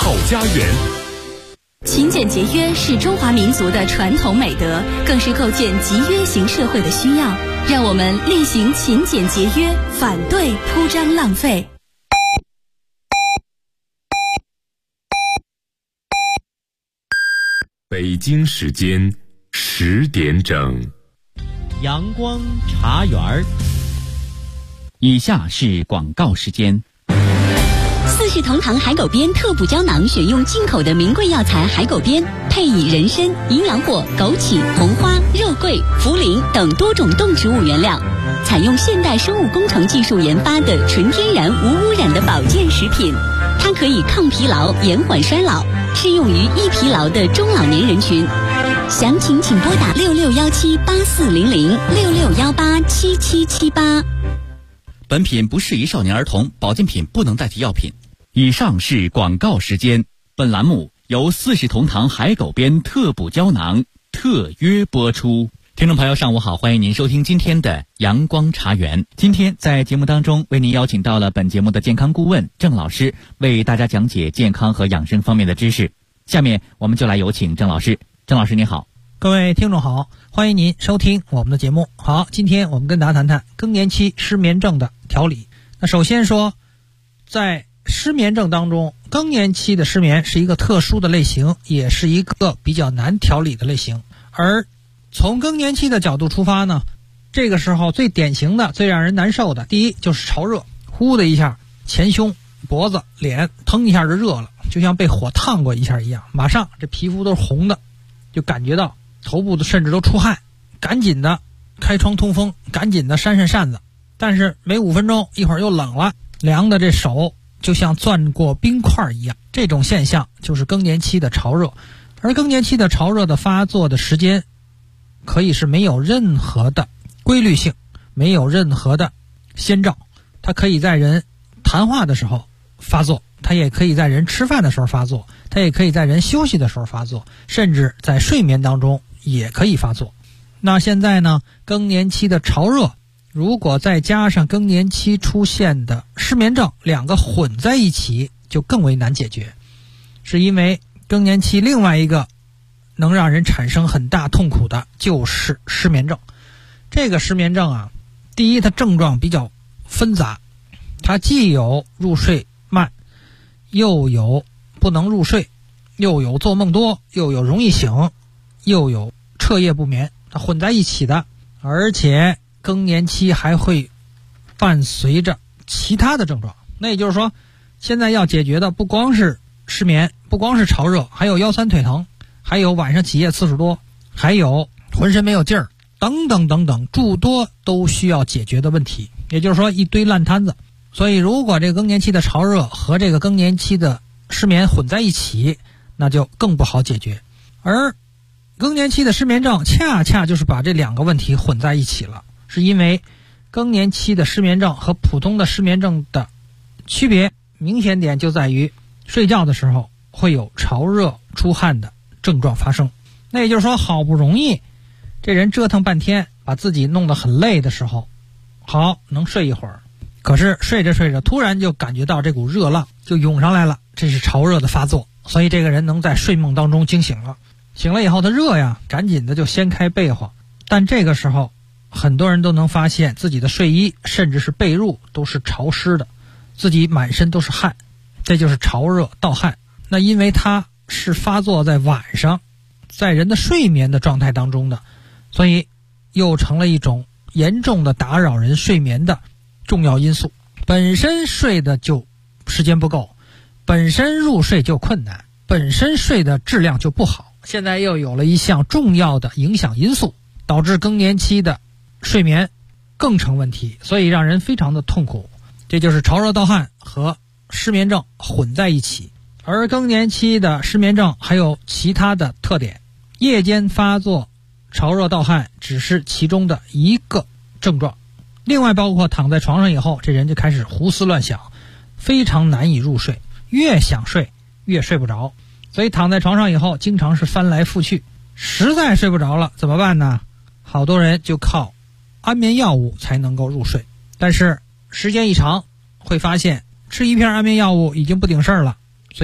好家园。 勤俭节约是中华民族的传统美德，更是构建集约型社会的需要。让我们厉行勤俭节约，反对铺张浪费。 北京时间10点整， 阳光茶园儿。以下是广告时间。 四世同堂海狗鞭特补胶囊选用进口的名贵药材海狗鞭，配以人参、营养果、枸杞、红花、肉桂、茯苓等多种动植物原料，采用现代生物工程技术研发的纯天然无污染的保健食品。它可以抗疲劳、延缓衰老，适用于易疲劳的中老年人群。详情请拨打6617840066187778。 本品不适宜少年儿童，保健品不能代替药品。以上是广告时间。本栏目由四世同堂海狗鞭特补胶囊特约播出。听众朋友上午好，欢迎您收听今天的阳光茶园。今天在节目当中为您邀请到了本节目的健康顾问郑老师，为大家讲解健康和养生方面的知识。下面我们就来有请郑老师。郑老师您好。 各位听众好，欢迎您收听我们的节目。好，今天我们跟大家谈谈更年期失眠症的调理。那首先说，在失眠症当中，更年期的失眠是一个特殊的类型，也是一个比较难调理的类型。而从更年期的角度出发呢，这个时候最典型的、最让人难受的，第一就是潮热，呼的一下，前胸、脖子、脸腾一下就热了，就像被火烫过一下一样，马上这皮肤都是红的，就感觉到头部甚至都出汗，赶紧的开窗通风，赶紧的扇扇子。但是没5分钟，一会儿又冷了，凉的这手就像攥过冰块一样。这种现象就是更年期的潮热。而更年期的潮热的发作的时间可以是没有任何的规律性，没有任何的先兆。它可以在人谈话的时候发作，它也可以在人吃饭的时候发作，它也可以在人休息的时候发作，甚至在睡眠当中也可以发作。那现在呢，更年期的潮热如果再加上更年期出现的失眠症，两个混在一起就更为难解决。是因为更年期另外一个能让人产生很大痛苦的就是失眠症。这个失眠症啊，第一它症状比较纷杂，它既有入睡慢，又有不能入睡，又有做梦多，又有容易醒，又有彻夜不眠，它混在一起的。而且更年期还会伴随着其他的症状。那也就是说，现在要解决的不光是失眠，不光是潮热，还有腰酸腿疼，还有晚上起夜次数多，还有浑身没有劲儿，等等等等，诸多都需要解决的问题。也就是说，一堆烂摊子。所以如果这个更年期的潮热和这个更年期的失眠混在一起，那就更不好解决。而更年期的失眠症恰恰就是把这两个问题混在一起了。是因为更年期的失眠症和普通的失眠症的区别明显点就在于睡觉的时候会有潮热出汗的症状发生。那也就是说，好不容易这人折腾半天把自己弄得很累的时候，好能睡一会儿，可是睡着睡着突然就感觉到这股热浪就涌上来了，这是潮热的发作。所以这个人能在睡梦当中惊醒了，醒了以后他热呀，赶紧的就掀开被窝。但这个时候很多人都能发现自己的睡衣甚至是被褥都是潮湿的，自己满身都是汗，这就是潮热盗汗。那因为它是发作在晚上，在人的睡眠的状态当中的，所以又成了一种严重的打扰人睡眠的重要因素。本身睡的就时间不够，本身入睡就困难，本身睡的质量就不好，现在又有了一项重要的影响因素，导致更年期的睡眠更成问题，所以让人非常的痛苦。这就是潮热盗汗和失眠症混在一起。而更年期的失眠症还有其他的特点，夜间发作潮热盗汗只是其中的一个症状，另外包括躺在床上以后，这人就开始胡思乱想，非常难以入睡，越想睡越睡不着，所以躺在床上以后经常是翻来覆去。实在睡不着了怎么办呢？好多人就靠安眠药物才能够入睡，但是时间一长会发现吃一片安眠药物已经不顶事儿了，所以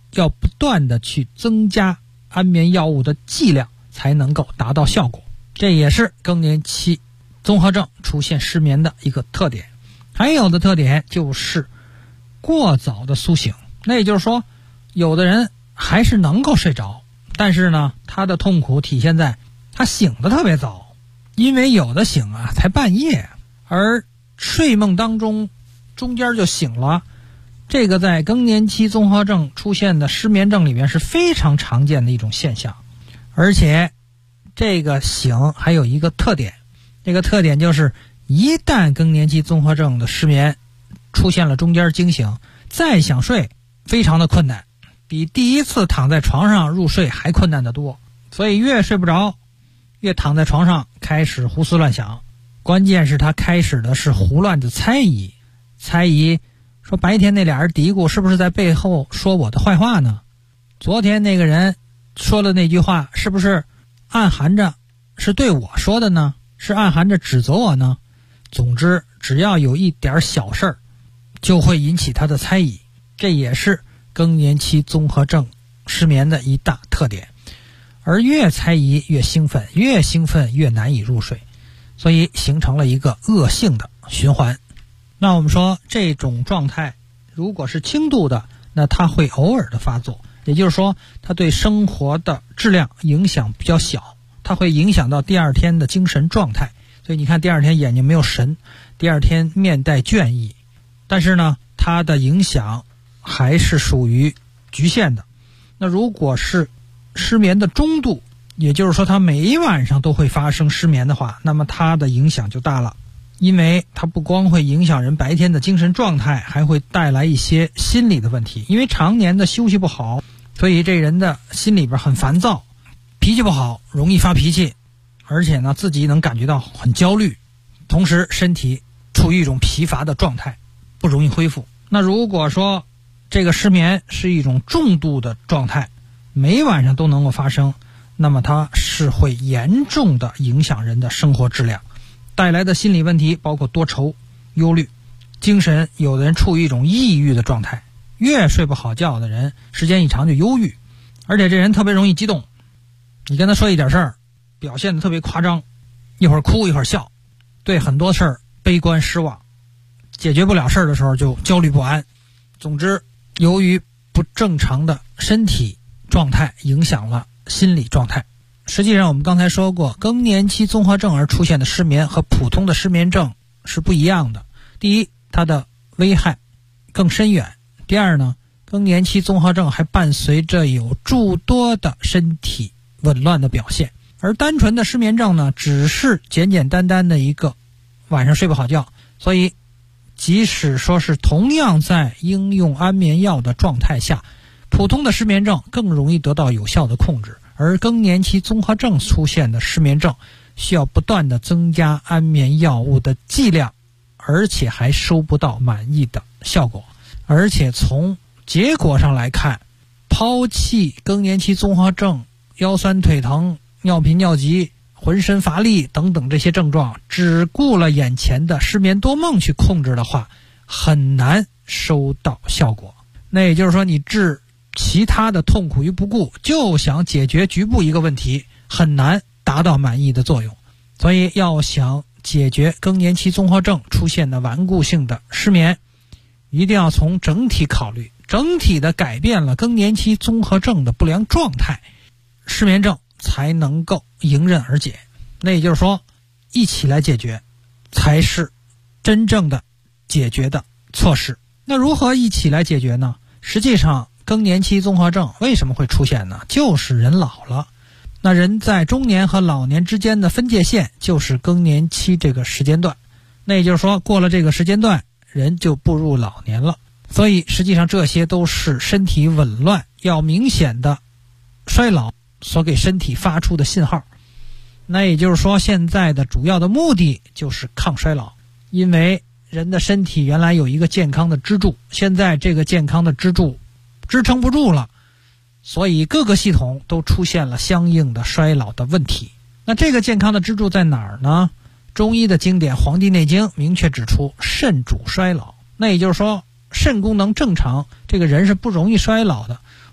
要不断的去增加安眠药物的剂量，才能够达到效果。这也是更年期综合症出现失眠的一个特点。还有的特点就是过早的苏醒，那也就是说，有的人还是能够睡着，但是呢，他的痛苦体现在他醒得特别早，因为有的醒才半夜，而睡梦当中中间就醒了。这个在更年期综合症出现的失眠症里面是非常常见的一种现象。而且这个醒还有一个特点，这个特点就是一旦更年期综合症的失眠出现了中间惊醒，再想睡非常的困难，比第一次躺在床上入睡还困难得多。所以越睡不着，越躺在床上开始胡思乱想，关键是他开始的是胡乱的猜疑，说白天那俩人嘀咕是不是在背后说我的坏话呢？昨天那个人说的那句话是不是暗含着是对我说的呢？是暗含着指责我呢？总之只要有一点小事儿就会引起他的猜疑，这也是更年期综合症失眠的一大特点。而越猜疑越兴奋，越兴奋越难以入睡，所以形成了一个恶性的循环。那我们说这种状态如果是轻度的，那它会偶尔的发作，也就是说它对生活的质量影响比较小，它会影响到第二天的精神状态。所以你看第二天眼睛没有神，第二天面带倦意，但是呢它的影响还是属于局限的。那如果是失眠的中度，也就是说它每一晚上都会发生失眠的话，那么它的影响就大了。因为它不光会影响人白天的精神状态，还会带来一些心理的问题。因为常年的休息不好，所以这人的心里边很烦躁，脾气不好，容易发脾气，而且呢自己能感觉到很焦虑，同时身体处于一种疲乏的状态，不容易恢复。那如果说这个失眠是一种重度的状态，每晚上都能够发生，那么它是会严重的影响人的生活质量，带来的心理问题包括多愁、忧虑、精神，有的人处于一种抑郁的状态，越睡不好觉的人时间一长就忧郁，而且这人特别容易激动，你跟他说一点事儿表现得特别夸张，一会儿哭一会儿笑，对很多事儿悲观失望，解决不了事儿的时候就焦虑不安。总之由于不正常的身体状态影响了心理状态。实际上我们刚才说过，更年期综合症而出现的失眠和普通的失眠症是不一样的。第一，它的危害更深远；第二呢，更年期综合症还伴随着有诸多的身体紊乱的表现。而单纯的失眠症呢，只是简简单单的一个晚上睡不好觉，所以即使说是同样在应用安眠药的状态下，普通的失眠症更容易得到有效的控制，而更年期综合症出现的失眠症需要不断的增加安眠药物的剂量，而且还收不到满意的效果。而且从结果上来看，抛弃更年期综合症腰酸腿疼、尿频尿急、浑身乏力等等这些症状，只顾了眼前的失眠多梦去控制的话，很难收到效果。那也就是说，你置其他的痛苦于不顾，就想解决局部一个问题，很难达到满意的作用。所以要想解决更年期综合症出现的顽固性的失眠，一定要从整体考虑，整体的改变了更年期综合症的不良状态，失眠症才能够迎刃而解。那也就是说，一起来解决才是真正的解决的措施。那如何一起来解决呢？实际上更年期综合症为什么会出现呢？就是人老了。那人在中年和老年之间的分界线就是更年期这个时间段，那也就是说过了这个时间段，人就步入老年了。所以实际上这些都是身体紊乱要明显的衰老所给身体发出的信号。那也就是说，现在的主要的目的就是抗衰老，因为人的身体原来有一个健康的支柱，现在这个健康的支柱支撑不住了，所以各个系统都出现了相应的衰老的问题。那这个健康的支柱在哪儿呢？中医的经典《黄帝内经》明确指出，肾主衰老。那也就是说，肾功能正常，这个人是不容易衰老的。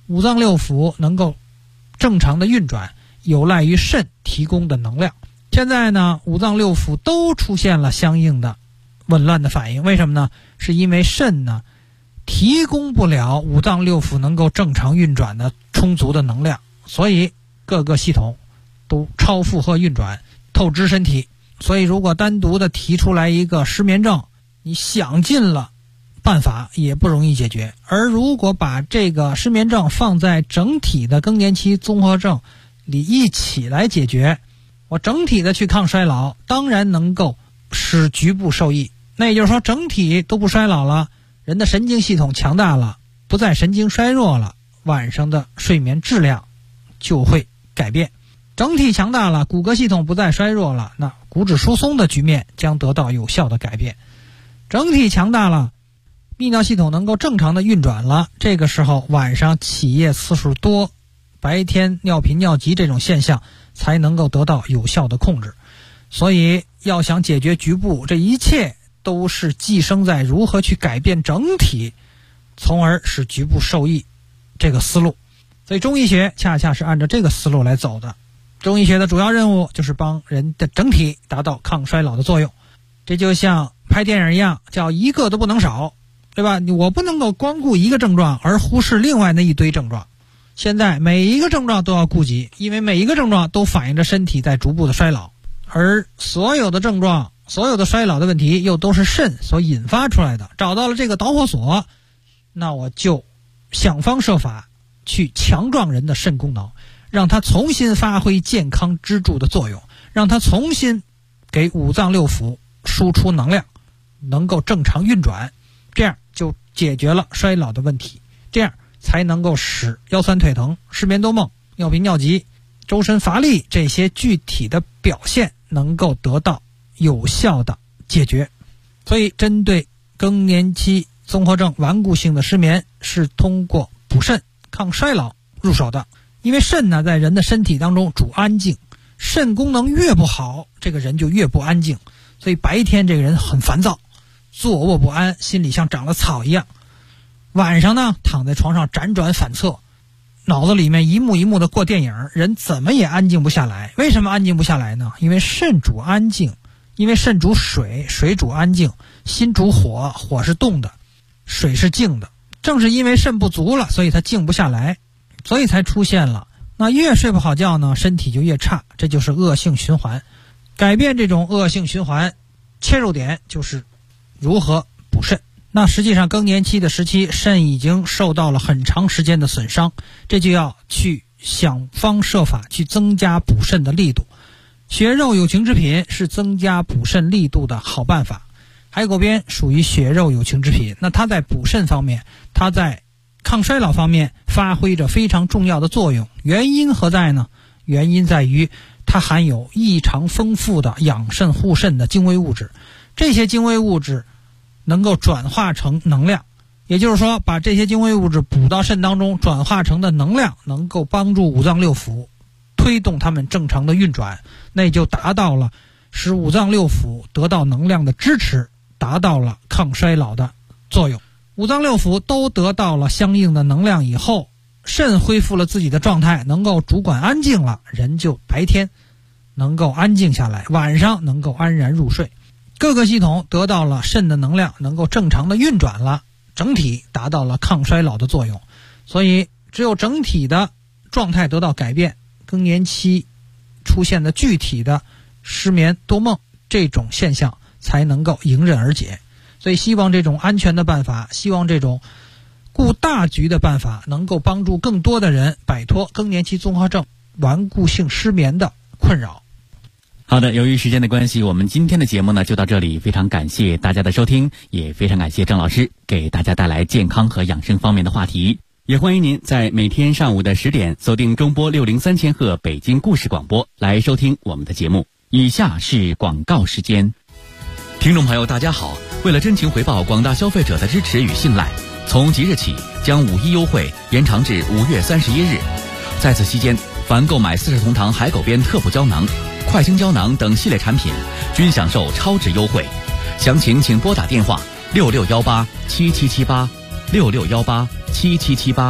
五脏六腑能够正常的运转，有赖于肾提供的能量。现在呢，五脏六腑都出现了相应的紊乱的反应，为什么呢？是因为肾呢提供不了五脏六腑能够正常运转的充足的能量，所以各个系统都超负荷运转，透支身体。所以如果单独的提出来一个失眠症，你想尽了办法也不容易解决。而如果把这个失眠症放在整体的更年期综合症里一起来解决，我整体的去抗衰老，当然能够使局部受益。那也就是说，整体都不衰老了，人的神经系统强大了，不再神经衰弱了，晚上的睡眠质量就会改变。整体强大了，骨骼系统不再衰弱了，那骨质疏松的局面将得到有效的改变。整体强大了，泌尿系统能够正常的运转了，这个时候晚上起夜次数多，白天尿频尿急这种现象才能够得到有效的控制。所以要想解决局部，这一切都是寄生在如何去改变整体，从而使局部受益这个思路。所以中医学恰恰是按照这个思路来走的。中医学的主要任务就是帮人的整体达到抗衰老的作用。这就像拍电影一样，叫一个都不能少，对吧？我不能够光顾一个症状而忽视另外那一堆症状。现在每一个症状都要顾及，因为每一个症状都反映着身体在逐步的衰老，而所有的症状，所有的衰老的问题又都是肾所引发出来的。找到了这个导火索，那我就想方设法去强壮人的肾功能，让它重新发挥健康支柱的作用，让它重新给五脏六腑输出能量，能够正常运转，这样就解决了衰老的问题，这样才能够使腰酸腿疼、失眠多梦、尿频尿急、周身乏力这些具体的表现能够得到有效的解决。所以针对更年期综合症顽固性的失眠，是通过补肾抗衰老入手的。因为肾呢在人的身体当中主安静，肾功能越不好，这个人就越不安静，所以白天这个人很烦躁，坐卧不安，心里像长了草一样。晚上呢躺在床上辗转反侧，脑子里面一幕一幕的过电影，人怎么也安静不下来。为什么安静不下来呢？因为肾主安静，因为肾主水，水主安静，心主火，火是动的，水是静的。正是因为肾不足了，所以它静不下来，所以才出现了那越睡不好觉呢，身体就越差，这就是恶性循环。改变这种恶性循环，切入点就是如何补肾。那实际上更年期的时期，肾已经受到了很长时间的损伤，这就要去想方设法去增加补肾的力度。血肉有情之品是增加补肾力度的好办法。海狗鞭属于血肉有情之品，那它在补肾方面，它在抗衰老方面发挥着非常重要的作用。原因何在呢？原因在于它含有异常丰富的养肾护肾的精微物质，这些精微物质能够转化成能量，也就是说把这些精微物质补到肾当中，转化成的能量能够帮助五脏六腑推动它们正常的运转，那也就达到了使五脏六腑得到能量的支持，达到了抗衰老的作用。五脏六腑都得到了相应的能量以后，肾恢复了自己的状态，能够主管安静了，人就白天能够安静下来，晚上能够安然入睡。各个系统得到了肾的能量，能够正常的运转了，整体达到了抗衰老的作用。所以只有整体的状态得到改变，更年期出现的具体的失眠多梦这种现象才能够迎刃而解。所以希望这种安全的办法，希望这种顾大局的办法能够帮助更多的人摆脱更年期综合症顽固性失眠的困扰。 好的，由于时间的关系，我们今天的节目呢就到这里，非常感谢大家的收听，也非常感谢郑老师给大家带来健康和养生方面的话题。也欢迎您在每天上午的10点锁定中波603千赫北京故事广播来收听我们的节目。以下是广告时间。听众朋友大家好，为了真情回报广大消费者的支持与信赖，从即日起将5·1优惠延长至5月31日。在此期间，凡购买40同堂海狗鞭特补胶囊、快清胶囊等系列产品，均享受超值优惠。详情请拨打电话66187778，66187778。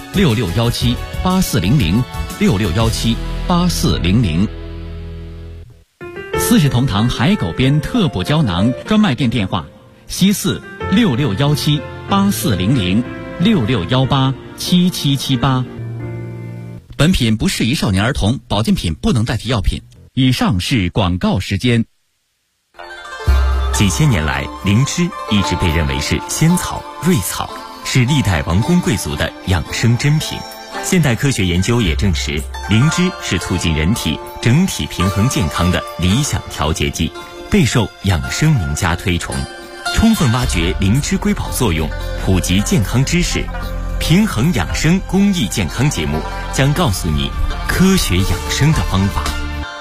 66178400，66178400。四世同堂海狗鞭特补胶囊专卖店电话：西4 66178400，66187778。本品不适宜少年儿童，保健品不能代替药品。以上是广告时间。 几千年来，灵芝一直被认为是仙草、瑞草，是历代王公贵族的养生珍品。现代科学研究也证实，灵芝是促进人体整体平衡健康的理想调节剂，备受养生名家推崇。充分挖掘灵芝瑰宝作用，普及健康知识，平衡养生公益健康节目将告诉你科学养生的方法。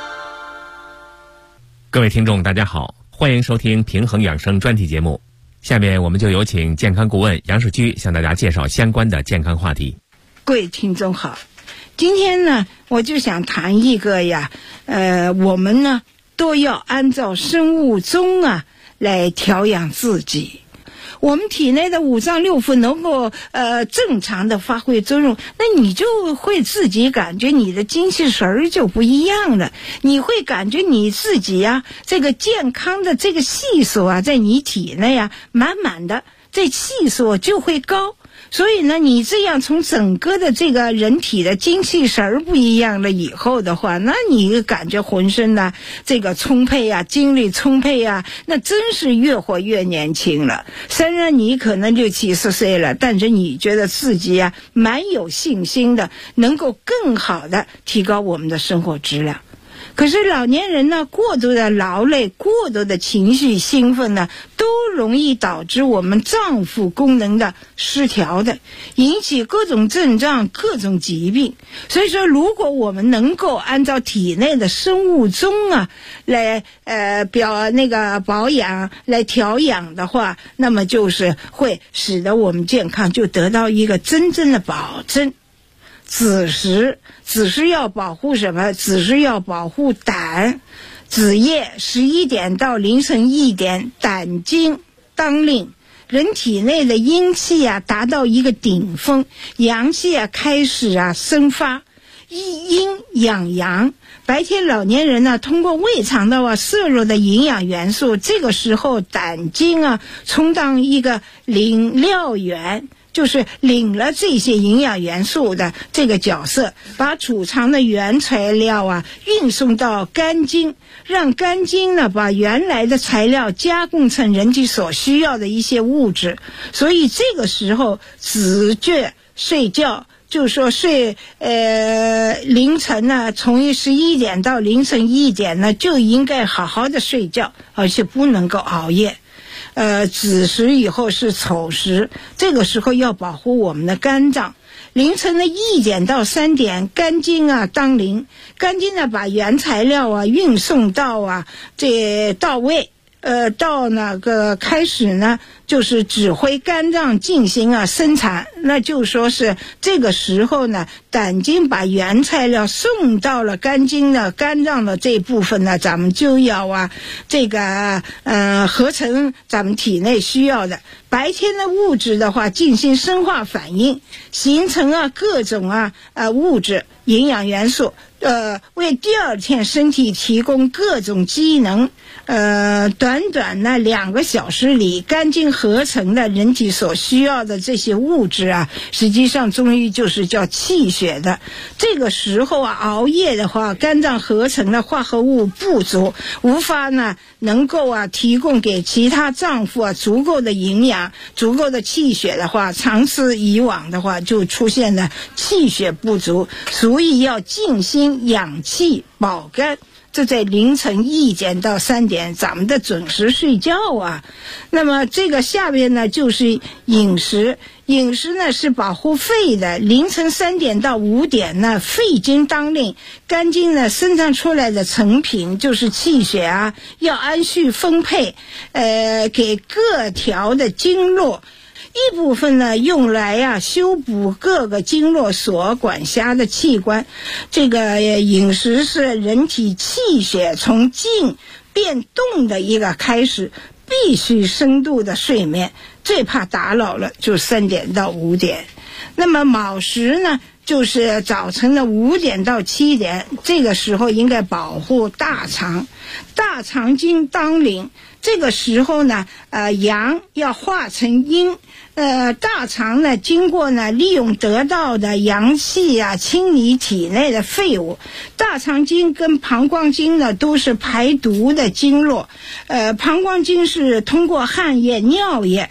各位听众大家好，欢迎收听平衡养生专题节目。下面我们就有请健康顾问杨世居向大家介绍相关的健康话题。 各位听众好，今天呢我就想谈一个我们呢都要按照生物钟来调养自己。我们体内的五脏六腑能够正常的发挥作用，那你就会自己感觉你的精气神儿就不一样了，你会感觉你自己这个健康的这个系数在你体内满满的，这系数就会高。所以呢，你这样从整个的这个人体的精气神儿不一样了以后的话，那你感觉浑身这个充沛精力充沛那真是越活越年轻了。虽然你可能60、70岁了，但是你觉得自己蛮有信心的，能够更好的提高我们的生活质量。可是老年人呢，过度的劳累，过度的情绪兴奋呢，都容易导致我们脏腑功能的失调的，引起各种症状、各种疾病。所以说，如果我们能够按照体内的生物钟来保养、来调养的话，那么就是会使得我们健康就得到一个真正的保证。子时要保护什么？子时要保护胆。子夜11点到凌晨1点，胆经当令，人体内的阴气达到一个顶峰，阳气开始生发，阴养阳。白天老年人呢，通过胃肠道摄入的营养元素，这个时候胆经充当一个领料员，就是领了这些营养元素的这个角色，把储藏的原材料运送到肝经，让肝经呢把原来的材料加工成人体所需要的一些物质。所以这个时候子觉睡觉，就说睡凌晨呢，从11点到凌晨1点呢，就应该好好的睡觉，而且不能够熬夜。子时以后是丑时，这个时候要保护我们的肝脏。凌晨的1点到3点，肝经当令，肝经呢把原材料运送到到位，到那个开始呢，就是指挥肝脏进行生产。那就说是这个时候呢，胆经把原材料送到了肝经的肝脏的这部分呢，咱们就要合成咱们体内需要的白天的物质的话，进行生化反应，形成各种物质营养元素，为第二天身体提供各种机能。短短2个小时里，肝经合成的人体所需要的这些物质实际上中医就是叫气血的。这个时候熬夜的话，肝脏合成的化合物不足，无法能够提供给其他脏腑足够的营养、足够的气血的话，长此以往的话，就出现了气血不足，所以要静心养气保肝。这在凌晨1点到3点，咱们的准时睡觉那么这个下边呢就是饮食。饮食呢是保护肺的，凌晨3点到5点呢，肺经当令，肝经呢生产出来的成品就是气血要按序分配，给各条的经络。一部分呢用来修补各个经络所管辖的器官。这个饮食是人体气血从静变动的一个开始，必须深度的睡眠，最怕打扰了就3点到5点。 那么卯时呢，就是早晨的5点到7点，这个时候应该保护大肠，大肠经当令。这个时候呢，阳要化成阴，大肠呢经过呢利用得到的阳气啊，清理体内的废物。大肠经跟膀胱经呢都是排毒的经络，膀胱经是通过汗液、尿液，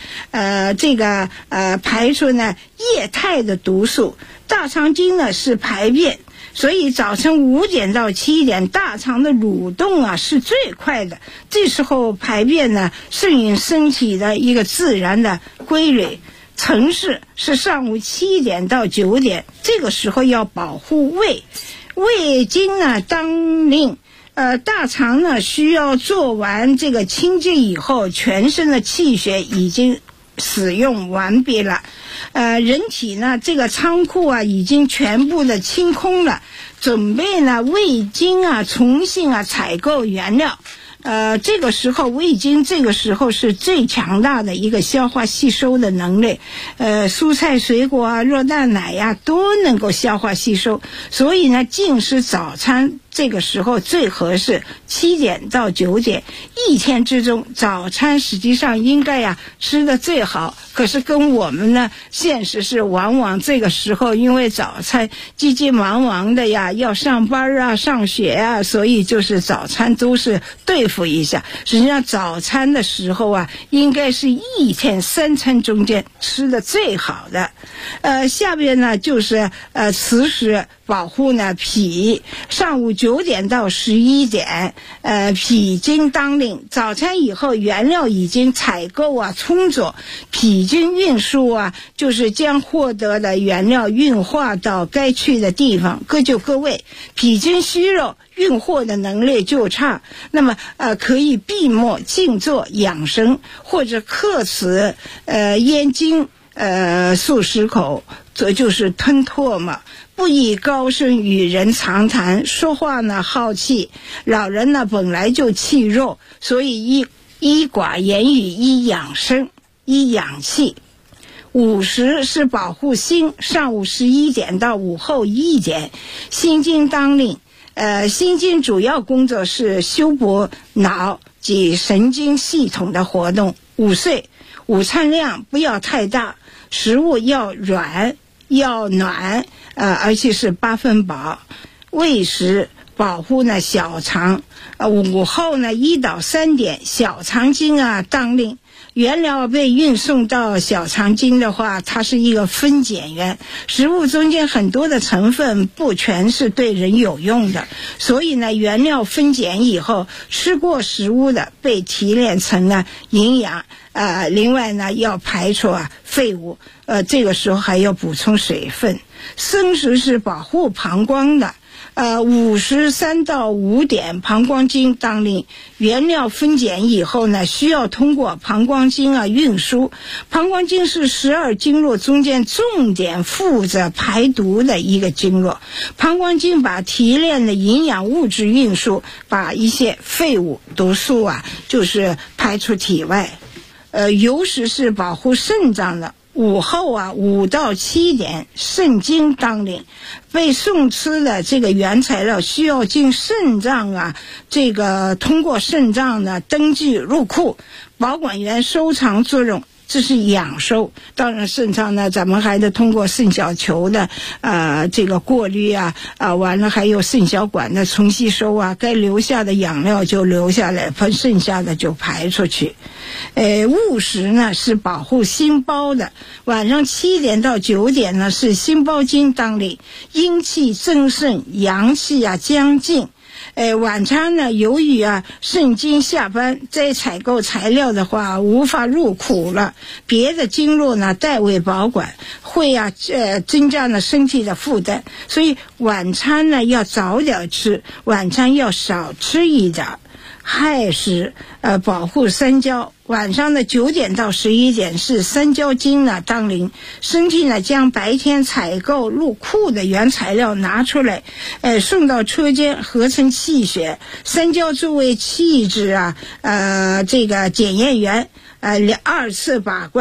排出呢液态的毒素。大肠经呢是排便。所以早晨5点到7点，大肠的蠕动啊是最快的，这时候排便呢顺应身体的一个自然的规律。辰时是上午7点到9点，这个时候要保护胃，胃经呢当令。大肠呢需要做完这个清洁以后，全身的气血已经使用完毕了。人体呢这个仓库啊已经全部的清空了，准备呢胃经啊重新啊采购原料。这个时候胃经这个时候是最强大的一个消化吸收的能力，蔬菜水果啊、热蛋奶呀都能够消化吸收，所以呢进食早餐这个时候最合适，7点到9点，一天之中早餐实际上应该呀吃的最好。可是跟我们呢现实是往往这个时候因为早餐急急忙忙的呀，要上班啊、上学啊，所以就是早餐都是对付一下。实际上早餐的时候啊，应该是一天3餐中间吃的最好的。下边呢就是雌时保护呢脾，上午9点到11点，脾经当令。早餐以后原料已经采购啊充足，脾经运输啊，就是将获得的原料运化到该去的地方，各就各位。脾经虚弱，运货的能力就差，那么可以闭目静坐养神，或者克此咽经漱石口，这就是吞唾沫。不宜高声与人长谈，说话呢好气，老人呢本来就气弱，所以依寡言语，依养生，依养气。午时是保护心，上午11点到午后1点，心经当令。心经主要工作是修补脑及神经系统的活动。午睡，午餐量不要太大，食物要软要暖，而且是8分饱。胃时保护呢小肠，午后呢1到3点，小肠经啊当令。原料被运送到小肠经的话，它是一个分解源，食物中间很多的成分不全是对人有用的，所以呢原料分解以后，吃过食物的被提炼成了营养，另外呢要排除废物，这个时候还要补充水分。生时是保护膀胱的，午时3到5点，膀胱经当令。原料分解以后呢，需要通过膀胱经运输。膀胱经是12经络中间重点负责排毒的一个经络。膀胱经把提炼的营养物质运输，把一些废物毒素就是排出体外。酉时是保护肾脏的。午后5到7点，肾经当令。被送吃的这个原材料需要经肾脏这个通过肾脏呢登记入库，保管员收藏作用，这是养收。当然肾脏呢咱们还得通过肾小球的这个过滤完了还有肾小管的重吸收该留下的养料就留下来，剩下的就排出去。午时呢是保护心包的，晚上7点到9点呢是心包经当令，阴气增盛，阳气将尽。晚餐呢由于肾经下班，再采购材料的话无法入库了，别的经络呢代为保管，会增加了身体的负担，所以晚餐呢要早点吃，晚餐要少吃一点。亥时保护三焦，晚上的9点到11点是三焦经呢当令。身体呢将白天采购入库的原材料拿出来，送到车间合成气血。三焦作为气质这个检验员，2次把关，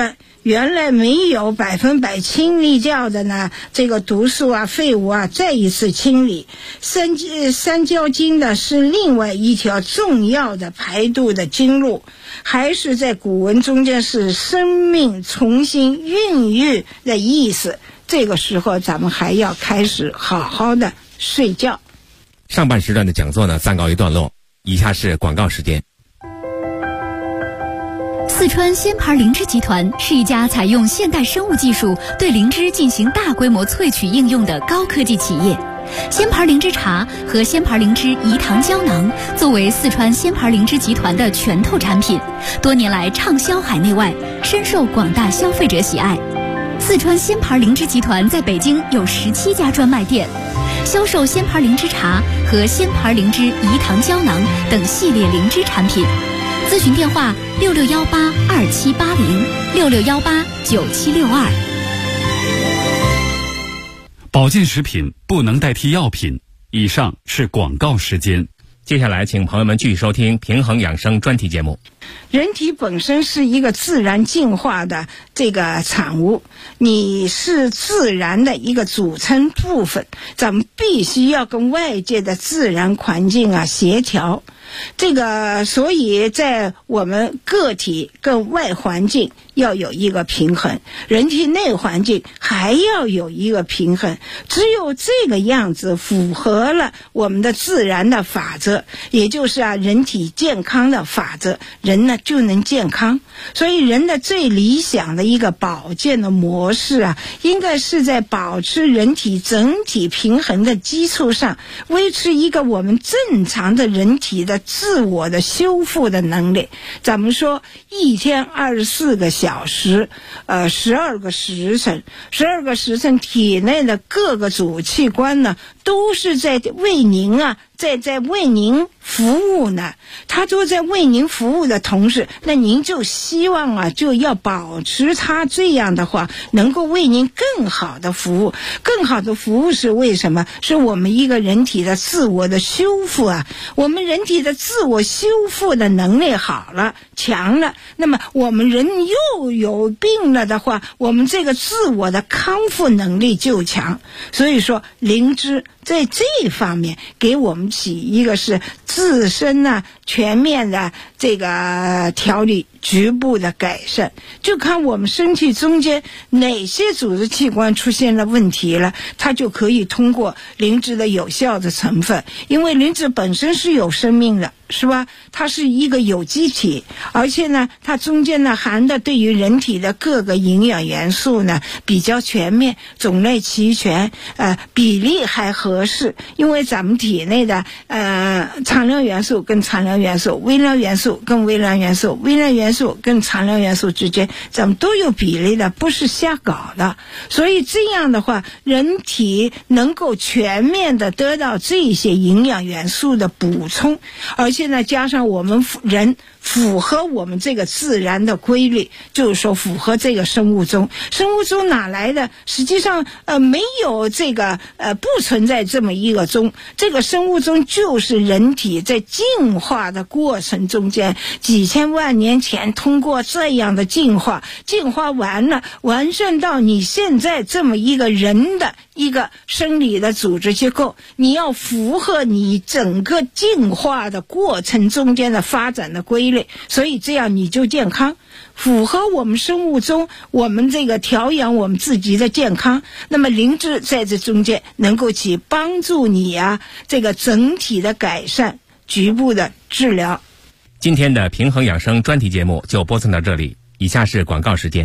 原来没有100%清理掉的呢，这个毒素啊、废物啊，再一次清理。三焦经呢是另外一条重要的排毒的经路，还是在古文中间是生命重新孕育的意思。这个时候咱们还要开始好好的睡觉。 上半时段的讲座呢暂告一段落，以下是广告时间。 四川仙牌灵芝集团是一家采用现代生物技术对灵芝进行大规模萃取应用的高科技企业。仙牌灵芝茶和仙牌灵芝饴糖胶囊作为四川仙牌灵芝集团的拳头产品，多年来畅销海内外，深受广大消费者喜爱。四川仙牌灵芝集团在北京有17家专卖店，销售仙牌灵芝茶和仙牌灵芝饴糖胶囊等系列灵芝产品。咨询电话66182780，66189762。 保健食品不能代替药品。以上是广告时间。 接下来请朋友们继续收听平衡养生专题节目。 人体本身是一个自然进化的这个产物，你是自然的一个组成部分，咱们必须要跟外界的自然环境啊协调。这个所以在我们个体跟外环境要有一个平衡，人体内环境还要有一个平衡，只有这个样子符合了我们的自然的法则，也就是人体健康的法则，人呢就能健康。所以人的最理想的一个保健的模式应该是在保持人体整体平衡的基础上，维持一个我们正常的人体的自我的修复的能力。咱们说一天24个小时，12个时辰，12个时辰体内的各个主器官呢都是在为您在为您服务呢。他都在为您服务的同时，那您就希望就要保持他这样的话能够为您更好的服务。更好的服务是为什么？是我们一个人体的自我的修复我们人体的自我修复的能力好了强了，那么我们人又有病了的话，我们这个自我的康复能力就强。所以说灵芝在这方面给我们起一个是自身全面的这个调理，局部的改善，就看我们身体中间哪些组织器官出现了问题了，它就可以通过灵芝的有效的成分，因为灵芝本身是有生命的，是吧？它是一个有机体，而且呢它中间呢含的对于人体的各个营养元素呢比较全面，种类齐全，比例还合适。因为咱们体内的常量元素跟常量元素，微量元素跟微量元素，微量元素跟常量元素之间咱们都有比例的，不是瞎搞的。所以这样的话人体能够全面的得到这些营养元素的补充，而且呢加上我们人符合我们这个自然的规律，就是说符合这个生物钟。生物钟哪来的？实际上没有这个不存在这么一个钟。这个生物钟就是人体在进化的过程中间几千万年前通过这样的进化完了，完善到你现在这么一个人的一个生理的组织结构，你要符合你整个进化的过程中间的发展的规律，所以这样你就健康，符合我们生物钟，我们这个调养我们自己的健康。那么灵芝在这中间能够起帮助你这个整体的改善，局部的治疗。 今天的平衡养生专题节目就播送到这里，以下是广告时间。